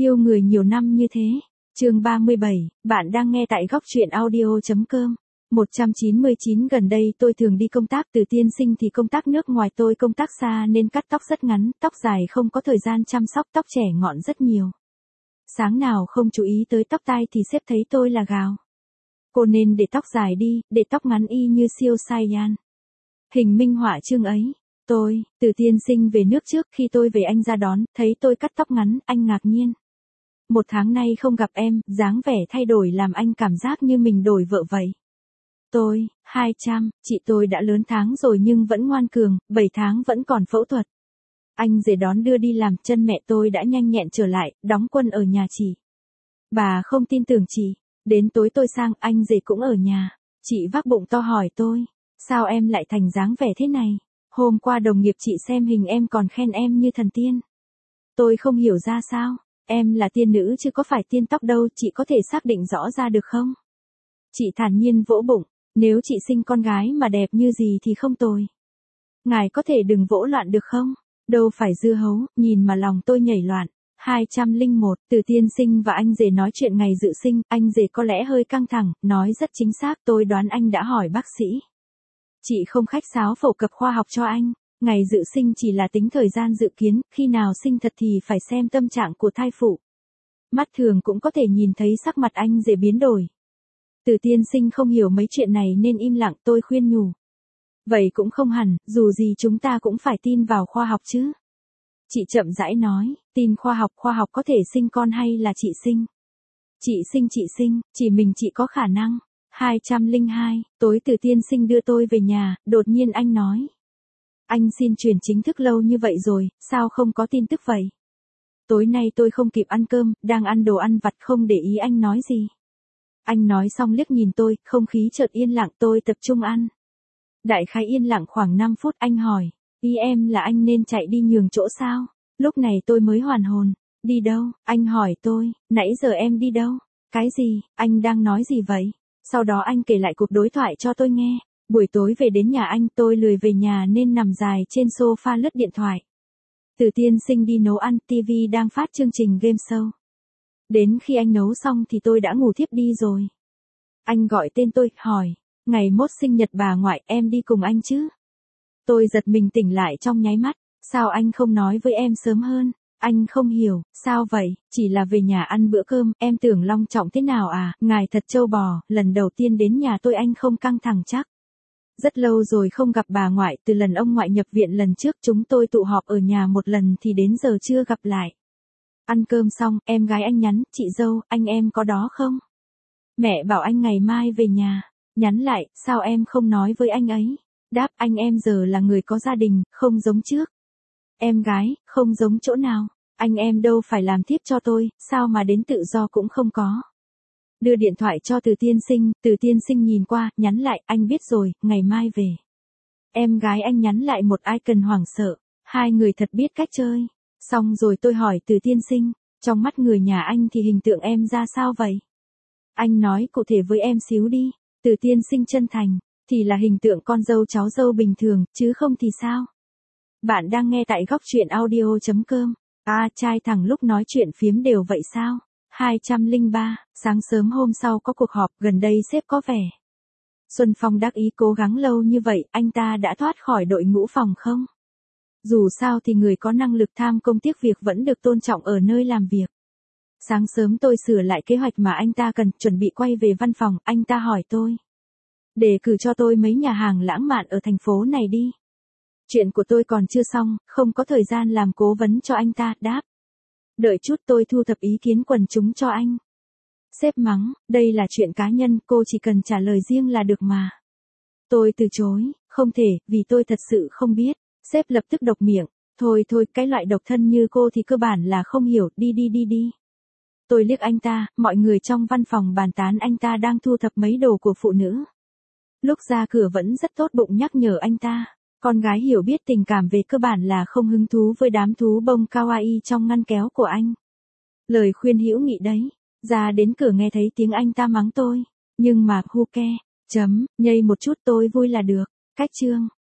Yêu người nhiều năm như thế. Chương 37, bạn đang nghe tại góc truyện audio.com. 199 Gần đây tôi thường đi công tác, Từ tiên sinh thì công tác nước ngoài, tôi công tác xa nên cắt tóc rất ngắn, tóc dài không có thời gian chăm sóc, tóc trẻ ngọn rất nhiều. Sáng nào không chú ý tới tóc tai thì sếp thấy tôi là gào. Cô nên để tóc dài đi, để tóc ngắn y như siêu Saiyan. Hình minh họa chương ấy. Từ tiên sinh về nước trước, khi tôi về anh ra đón, thấy tôi cắt tóc ngắn, anh ngạc nhiên. 1 tháng nay không gặp em, dáng vẻ thay đổi làm anh cảm giác như mình đổi vợ vậy. 200, chị tôi đã lớn tháng rồi nhưng vẫn ngoan cường, 7 tháng vẫn còn phẫu thuật. Anh rể đón đưa đi làm, chân mẹ tôi đã nhanh nhẹn trở lại, đóng quân ở nhà chị. Bà không tin tưởng chị, đến tối tôi sang, anh rể cũng ở nhà. Chị vác bụng to hỏi tôi, sao em lại thành dáng vẻ thế này? Hôm qua đồng nghiệp chị xem hình em còn khen em như thần tiên. Tôi không hiểu ra sao, em là tiên nữ chứ có phải tiên tóc đâu, chị có thể xác định rõ ra được không? Chị thản nhiên vỗ bụng, nếu chị sinh con gái mà đẹp như gì thì không tồi. Ngài có thể đừng vỗ loạn được không? Đâu phải dưa hấu, nhìn mà lòng tôi nhảy loạn. 201, Từ tiên sinh và anh rể nói chuyện ngày dự sinh, anh rể có lẽ hơi căng thẳng, nói rất chính xác, tôi đoán anh đã hỏi bác sĩ. Chị không khách sáo phổ cập khoa học cho anh, ngày dự sinh chỉ là tính thời gian dự kiến, khi nào sinh thật thì phải xem tâm trạng của thai phụ. Mắt thường cũng có thể nhìn thấy sắc mặt anh rể biến đổi. Từ tiên sinh không hiểu mấy chuyện này nên im lặng, tôi khuyên nhủ. Vậy cũng không hẳn, dù gì chúng ta cũng phải tin vào khoa học chứ. Chị chậm rãi nói, tin khoa học có thể sinh con hay là chị sinh? Chị sinh, chỉ mình chị có khả năng. 202, tối Từ tiên sinh đưa tôi về nhà, đột nhiên anh nói. Anh xin chuyển chính thức lâu như vậy rồi, sao không có tin tức vậy? Tối nay tôi không kịp ăn cơm, đang ăn đồ ăn vặt không để ý anh nói gì. Anh nói xong liếc nhìn tôi, không khí chợt yên lặng, tôi tập trung ăn. Đại khái yên lặng khoảng 5 phút, anh hỏi, ý em là anh nên chạy đi nhường chỗ sao? Lúc này tôi mới hoàn hồn. Đi đâu? Anh hỏi tôi, nãy giờ em đi đâu? Cái gì? Anh đang nói gì vậy? Sau đó anh kể lại cuộc đối thoại cho tôi nghe. Buổi tối về đến nhà anh, tôi lười về nhà nên nằm dài trên sofa lướt điện thoại. Từ tiên sinh đi nấu ăn, TV đang phát chương trình game show. Đến khi anh nấu xong thì tôi đã ngủ thiếp đi rồi. Anh gọi tên tôi, hỏi, ngày mốt sinh nhật bà ngoại, em đi cùng anh chứ? Tôi giật mình tỉnh lại trong nháy mắt, sao anh không nói với em sớm hơn? Anh không hiểu, sao vậy, chỉ là về nhà ăn bữa cơm, em tưởng long trọng thế nào à, ngài thật trâu bò, lần đầu tiên đến nhà tôi anh không căng thẳng chắc. Rất lâu rồi không gặp bà ngoại, từ lần ông ngoại nhập viện lần trước chúng tôi tụ họp ở nhà một lần thì đến giờ chưa gặp lại. Ăn cơm xong, em gái anh nhắn, chị dâu, anh em có đó không? Mẹ bảo anh ngày mai về nhà. Nhắn lại, sao em không nói với anh ấy? Đáp, anh em giờ là người có gia đình, không giống trước. Em gái, không giống chỗ nào? Anh em đâu phải làm thiếp cho tôi, sao mà đến tự do cũng không có. Đưa điện thoại cho Từ tiên sinh nhìn qua, nhắn lại, anh biết rồi, ngày mai về. Em gái anh nhắn lại một icon hoảng sợ, hai người thật biết cách chơi. Xong rồi tôi hỏi Từ tiên sinh, trong mắt người nhà anh thì hình tượng em ra sao vậy? Anh nói cụ thể với em xíu đi. Từ tiên sinh chân thành, thì là hình tượng con dâu cháu dâu bình thường, chứ không thì sao? Bạn đang nghe tại góc truyện audio.com. Trai thẳng lúc nói chuyện phiếm đều vậy sao? 203, sáng sớm hôm sau có cuộc họp, gần đây sếp có vẻ. Xuân Phong đắc ý cố gắng lâu như vậy, anh ta đã thoát khỏi đội ngũ phòng không? Dù sao thì người có năng lực tham công tiếc việc vẫn được tôn trọng ở nơi làm việc. Sáng sớm tôi sửa lại kế hoạch mà anh ta cần, chuẩn bị quay về văn phòng, anh ta hỏi tôi. Đề cử cho tôi mấy nhà hàng lãng mạn ở thành phố này đi. Chuyện của tôi còn chưa xong, không có thời gian làm cố vấn cho anh ta, đáp. Đợi chút tôi thu thập ý kiến quần chúng cho anh. Sếp mắng, đây là chuyện cá nhân, cô chỉ cần trả lời riêng là được mà. Tôi từ chối, không thể, vì tôi thật sự không biết. Sếp lập tức độc miệng, thôi, cái loại độc thân như cô thì cơ bản là không hiểu, đi. Tôi liếc anh ta, mọi người trong văn phòng bàn tán anh ta đang thu thập mấy đồ của phụ nữ. Lúc ra cửa vẫn rất tốt bụng nhắc nhở anh ta, con gái hiểu biết tình cảm về cơ bản là không hứng thú với đám thú bông kawaii trong ngăn kéo của anh. Lời khuyên hữu nghị đấy, ra đến cửa nghe thấy tiếng anh ta mắng tôi, nhưng mà who care, nhây một chút tôi vui là được. Cách chương